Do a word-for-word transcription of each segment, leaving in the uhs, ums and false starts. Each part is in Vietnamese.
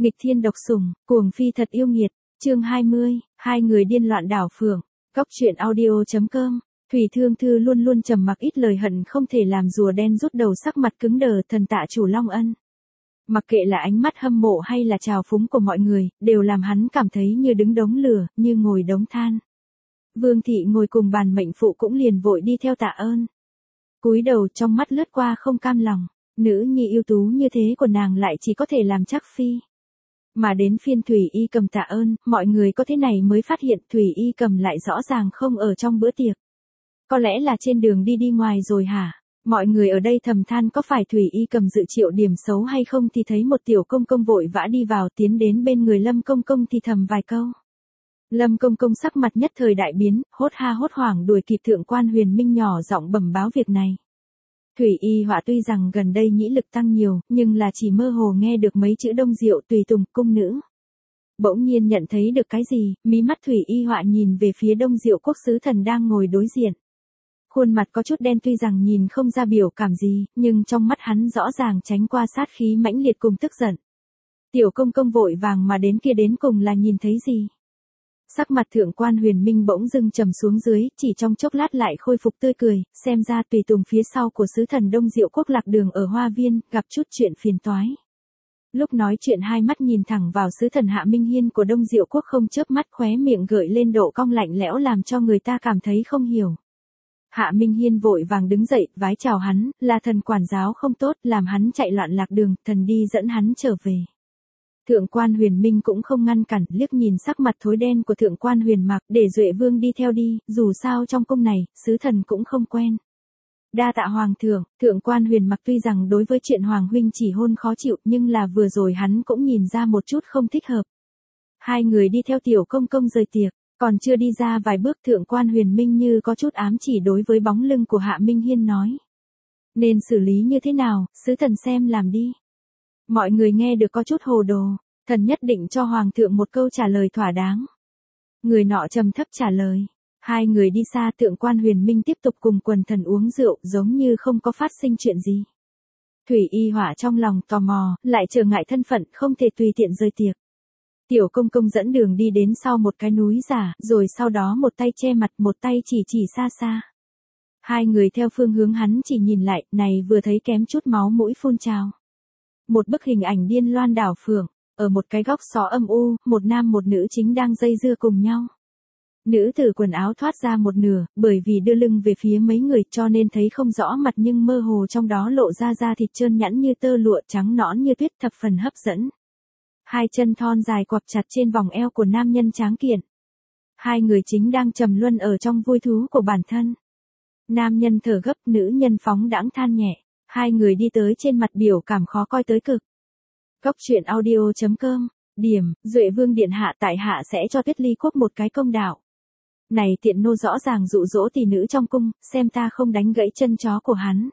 Nghịch thiên độc sủng, cuồng phi thật yêu nghiệt, chương hai mươi, hai người điên loạn đảo phượng, góc truyện audio.com. Thủy Thương Thư luôn luôn trầm mặc ít lời, hận không thể làm rùa đen rút đầu, sắc mặt cứng đờ. Thần tạ chủ Long Ân, mặc kệ là ánh mắt hâm mộ hay là trào phúng của mọi người, đều làm hắn cảm thấy như đứng đống lửa, như ngồi đống than. Vương thị ngồi cùng bàn mệnh phụ cũng liền vội đi theo tạ ơn. Cúi đầu, trong mắt lướt qua không cam lòng, nữ nhi ưu tú như thế của nàng lại chỉ có thể làm chắc phi. Mà đến phiên Thủy Y Cầm tạ ơn, mọi người có thế này mới phát hiện Thủy Y Cầm lại rõ ràng không ở trong bữa tiệc. Có lẽ là trên đường đi đi ngoài rồi hả? Mọi người ở đây thầm than có phải Thủy Y Cầm dự triệu điểm xấu hay không, thì thấy một tiểu công công vội vã đi vào, tiến đến bên người Lâm công công thì thầm vài câu. Lâm công công sắc mặt nhất thời đại biến, hốt ha hốt hoảng đuổi kịp thượng quan Huyền Minh, nhỏ giọng bẩm báo việc này. Thủy Y Họa tuy rằng gần đây nhĩ lực tăng nhiều, nhưng là chỉ mơ hồ nghe được mấy chữ Đông Diệu tùy tùng cung nữ. Bỗng nhiên nhận thấy được cái gì, mí mắt Thủy Y Họa nhìn về phía Đông Diệu quốc sứ thần đang ngồi đối diện. Khuôn mặt có chút đen, tuy rằng nhìn không ra biểu cảm gì, nhưng trong mắt hắn rõ ràng tránh qua sát khí mãnh liệt cùng tức giận. Tiểu công công vội vàng mà đến kia đến cùng là nhìn thấy gì? Sắc mặt thượng quan Huyền Minh bỗng dưng trầm xuống dưới, chỉ trong chốc lát lại khôi phục tươi cười, xem ra tùy tùng phía sau của sứ thần Đông Diệu quốc lạc đường ở Hoa Viên, gặp chút chuyện phiền toái. Lúc nói chuyện hai mắt nhìn thẳng vào sứ thần Hạ Minh Hiên của Đông Diệu quốc, không chớp mắt, khóe miệng gợi lên độ cong lạnh lẽo làm cho người ta cảm thấy không hiểu. Hạ Minh Hiên vội vàng đứng dậy, vái chào hắn, là thần quản giáo không tốt, làm hắn chạy loạn lạc đường, thần đi dẫn hắn trở về. Thượng quan Huyền Minh cũng không ngăn cản, liếc nhìn sắc mặt thối đen của thượng quan Huyền Mạc, để Duệ Vương đi theo đi, dù sao trong cung này, sứ thần cũng không quen. Đa tạ hoàng thượng. Thượng quan Huyền Mạc tuy rằng đối với chuyện hoàng huynh chỉ hôn khó chịu, nhưng là vừa rồi hắn cũng nhìn ra một chút không thích hợp. Hai người đi theo tiểu công công rời tiệc, còn chưa đi ra vài bước, thượng quan Huyền Minh như có chút ám chỉ đối với bóng lưng của Hạ Minh Hiên nói. Nên xử lý như thế nào, sứ thần xem làm đi. Mọi người nghe được có chút hồ đồ, thần nhất định cho hoàng thượng một câu trả lời thỏa đáng. Người nọ trầm thấp trả lời. Hai người đi xa, thượng quan Huyền Minh tiếp tục cùng quần thần uống rượu, giống như không có phát sinh chuyện gì. Thủy Y Họa trong lòng tò mò, lại trở ngại thân phận, không thể tùy tiện rời tiệc. Tiểu công công dẫn đường đi đến sau một cái núi giả, rồi sau đó một tay che mặt, một tay chỉ chỉ xa xa. Hai người theo phương hướng hắn chỉ nhìn lại, này vừa thấy kém chút máu mũi phun trào. Một bức hình ảnh điên loan đảo phượng, ở một cái góc xó âm u, một nam một nữ chính đang dây dưa cùng nhau. Nữ tử quần áo thoát ra một nửa, bởi vì đưa lưng về phía mấy người cho nên thấy không rõ mặt, nhưng mơ hồ trong đó lộ ra da thịt trơn nhẵn như tơ lụa, trắng nõn như tuyết, thập phần hấp dẫn. Hai chân thon dài quặp chặt trên vòng eo của nam nhân tráng kiện. Hai người chính đang trầm luân ở trong vui thú của bản thân. Nam nhân thở gấp, nữ nhân phóng đãng than nhẹ. Hai người đi tới trên mặt biểu cảm khó coi tới cực. Góc truyện audio.com. Điểm, Duệ Vương điện hạ, tại hạ sẽ cho Tuyết Ly quốc một cái công đạo. Này tiện nô rõ ràng dụ dỗ tỷ nữ trong cung, xem ta không đánh gãy chân chó của hắn.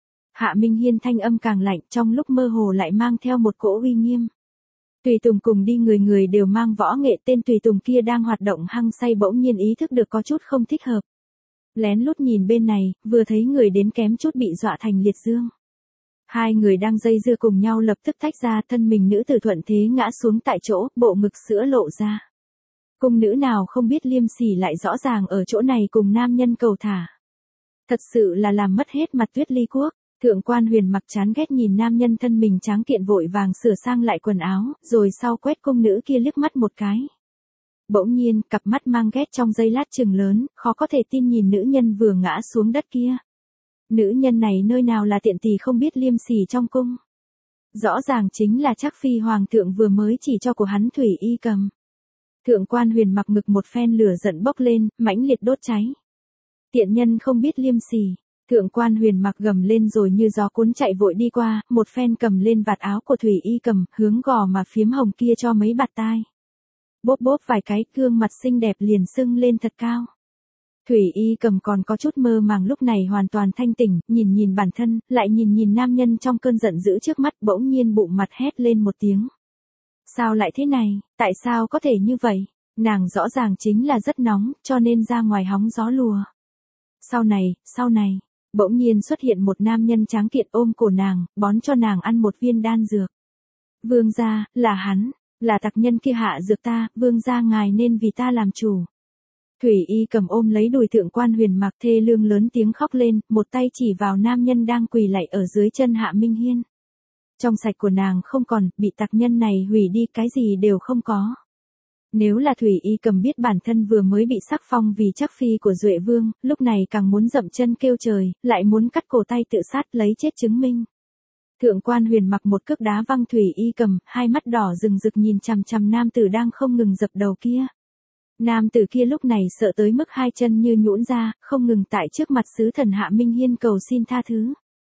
Hạ Minh Hiên thanh âm càng lạnh, trong lúc mơ hồ lại mang theo một cỗ uy nghiêm. Tùy tùng cùng đi người người đều mang võ nghệ, tên tùy tùng kia đang hoạt động hăng say bỗng nhiên ý thức được có chút không thích hợp. Lén lút nhìn bên này, vừa thấy người đến kém chút bị dọa thành liệt dương. Hai người đang dây dưa cùng nhau lập tức tách ra, thân mình nữ tử thuận thế ngã xuống tại chỗ, bộ ngực sữa lộ ra. Cung nữ nào không biết liêm sỉ lại rõ ràng ở chỗ này cùng nam nhân cầu thả. Thật sự là làm mất hết mặt Tuyết Ly quốc. Thượng quan Huyền Mặc chán ghét nhìn nam nhân thân mình tráng kiện vội vàng sửa sang lại quần áo, rồi sau quét cung nữ kia liếc mắt một cái. Bỗng nhiên, cặp mắt mang ghét trong giây lát chừng lớn, khó có thể tin nhìn nữ nhân vừa ngã xuống đất kia. Nữ nhân này nơi nào là tiện tỳ không biết liêm sỉ trong cung. Rõ ràng chính là chắc phi hoàng thượng vừa mới chỉ cho của hắn Thủy Y Cầm. Thượng quan Huyền Mặc ngực một phen lửa giận bốc lên, mãnh liệt đốt cháy. Tiện nhân không biết liêm sỉ. Thượng quan Huyền Mặc gầm lên rồi như gió cuốn chạy vội đi qua, một phen cầm lên vạt áo của Thủy Y Cầm, hướng gò mà phiếm hồng kia cho mấy bạt tai. Bốp bốp vài cái, gương mặt xinh đẹp liền sưng lên thật cao. Thủy Y Cầm còn có chút mơ màng, lúc này hoàn toàn thanh tỉnh, nhìn nhìn bản thân, lại nhìn nhìn nam nhân trong cơn giận dữ trước mắt, bỗng nhiên bụng mặt hét lên một tiếng. Sao lại thế này, tại sao có thể như vậy? Nàng rõ ràng chính là rất nóng, cho nên ra ngoài hóng gió lùa. Sau này, sau này. Bỗng nhiên xuất hiện một nam nhân tráng kiện ôm cổ nàng, bón cho nàng ăn một viên đan dược. Vương gia, là hắn. Là tặc nhân kia hạ dược ta, vương gia ngài nên vì ta làm chủ. Thủy Y Cầm ôm lấy đùi Thượng Quan Huyền Mạc thê lương lớn tiếng khóc lên, một tay chỉ vào nam nhân đang quỳ lạy ở dưới chân Hạ Minh Hiên. Trong sạch của nàng không còn, bị tặc nhân này hủy đi, cái gì đều không có. Nếu là Thủy Y Cầm biết bản thân vừa mới bị sắc phong vì chắc phi của Duệ Vương, lúc này càng muốn dậm chân kêu trời, lại muốn cắt cổ tay tự sát lấy chết chứng minh. Thượng Quan Huyền Mặc một cước đá văng Thủy Y Cầm, hai mắt đỏ rừng rực nhìn chằm chằm nam tử đang không ngừng dập đầu kia. Nam tử kia lúc này sợ tới mức hai chân như nhũn ra, không ngừng tại trước mặt sứ thần Hạ Minh Hiên cầu xin tha thứ.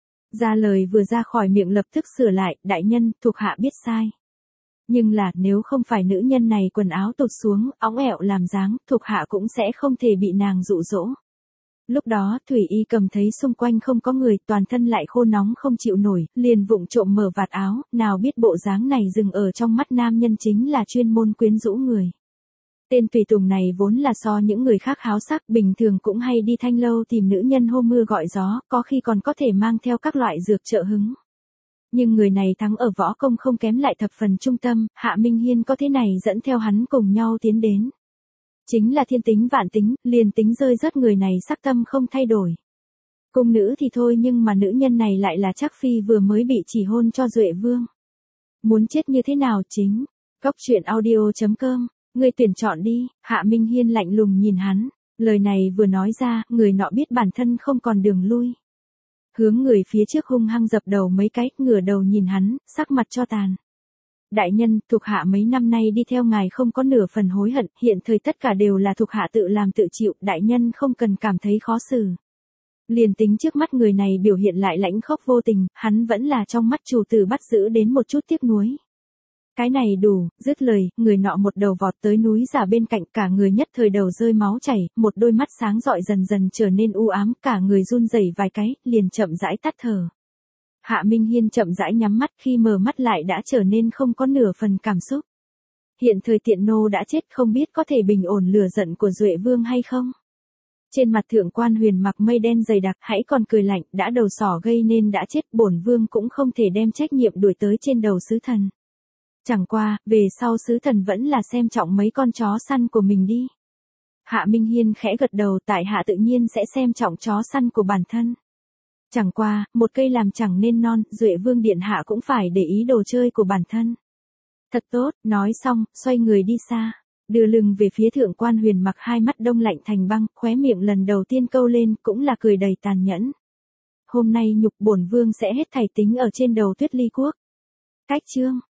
Ra lời vừa ra khỏi miệng lập tức sửa lại, đại nhân, thuộc hạ biết sai. Nhưng là, nếu không phải nữ nhân này quần áo tụt xuống, óng ẹo làm dáng, thuộc hạ cũng sẽ không thể bị nàng dụ dỗ. Lúc đó, Thủy Y Cầm thấy xung quanh không có người, toàn thân lại khô nóng không chịu nổi, liền vụng trộm mở vạt áo, nào biết bộ dáng này dừng ở trong mắt nam nhân chính là chuyên môn quyến rũ người. Tên tùy tùng này vốn là so những người khác háo sắc, bình thường cũng hay đi thanh lâu tìm nữ nhân hô mưa gọi gió, có khi còn có thể mang theo các loại dược trợ hứng. Nhưng người này thắng ở võ công không kém lại thập phần trung tâm, Hạ Minh Hiên có thế này dẫn theo hắn cùng nhau tiến đến. Chính là thiên tính vạn tính, liền tính rơi rớt người này sắc tâm không thay đổi. Cung nữ thì thôi nhưng mà nữ nhân này lại là chắc phi vừa mới bị chỉ hôn cho Duệ Vương. Muốn chết như thế nào chính? Cóc truyện audio chấm com, ngươi tuyển chọn đi, Hạ Minh Hiên lạnh lùng nhìn hắn. Lời này vừa nói ra, người nọ biết bản thân không còn đường lui. Hướng người phía trước hung hăng dập đầu mấy cái, ngửa đầu nhìn hắn, sắc mặt cho tàn. Đại nhân, thuộc hạ mấy năm nay đi theo ngài không có nửa phần hối hận, hiện thời tất cả đều là thuộc hạ tự làm tự chịu, đại nhân không cần cảm thấy khó xử. Liền tính trước mắt người này biểu hiện lại lãnh khốc vô tình, hắn vẫn là trong mắt chủ tử bắt giữ đến một chút tiếc nuối. Cái này đủ, dứt lời, người nọ một đầu vọt tới núi giả bên cạnh, cả người nhất thời đầu rơi máu chảy, một đôi mắt sáng rọi dần dần trở nên u ám, cả người run rẩy vài cái, liền chậm rãi tắt thở. Hạ Minh Hiên chậm rãi nhắm mắt, khi mở mắt lại đã trở nên không có nửa phần cảm xúc. Hiện thời tiện nô đã chết, không biết có thể bình ổn lửa giận của Duệ Vương hay không. Trên mặt Thượng Quan Huyền Mặc mây đen dày đặc, hãy còn cười lạnh, đã đầu sỏ gây nên đã chết, bổn vương cũng không thể đem trách nhiệm đuổi tới trên đầu sứ thần. Chẳng qua, về sau sứ thần vẫn là xem trọng mấy con chó săn của mình đi. Hạ Minh Hiên khẽ gật đầu, tại hạ tự nhiên sẽ xem trọng chó săn của bản thân. Chẳng qua, một cây làm chẳng nên non, Duệ Vương điện hạ cũng phải để ý đồ chơi của bản thân. Thật tốt, nói xong, xoay người đi xa, đưa lưng về phía Thượng Quan Huyền Mặc, hai mắt đông lạnh thành băng, khóe miệng lần đầu tiên câu lên, cũng là cười đầy tàn nhẫn. Hôm nay nhục bổn vương sẽ hết thảy tính ở trên đầu Tuyết Ly Quốc. Cách chương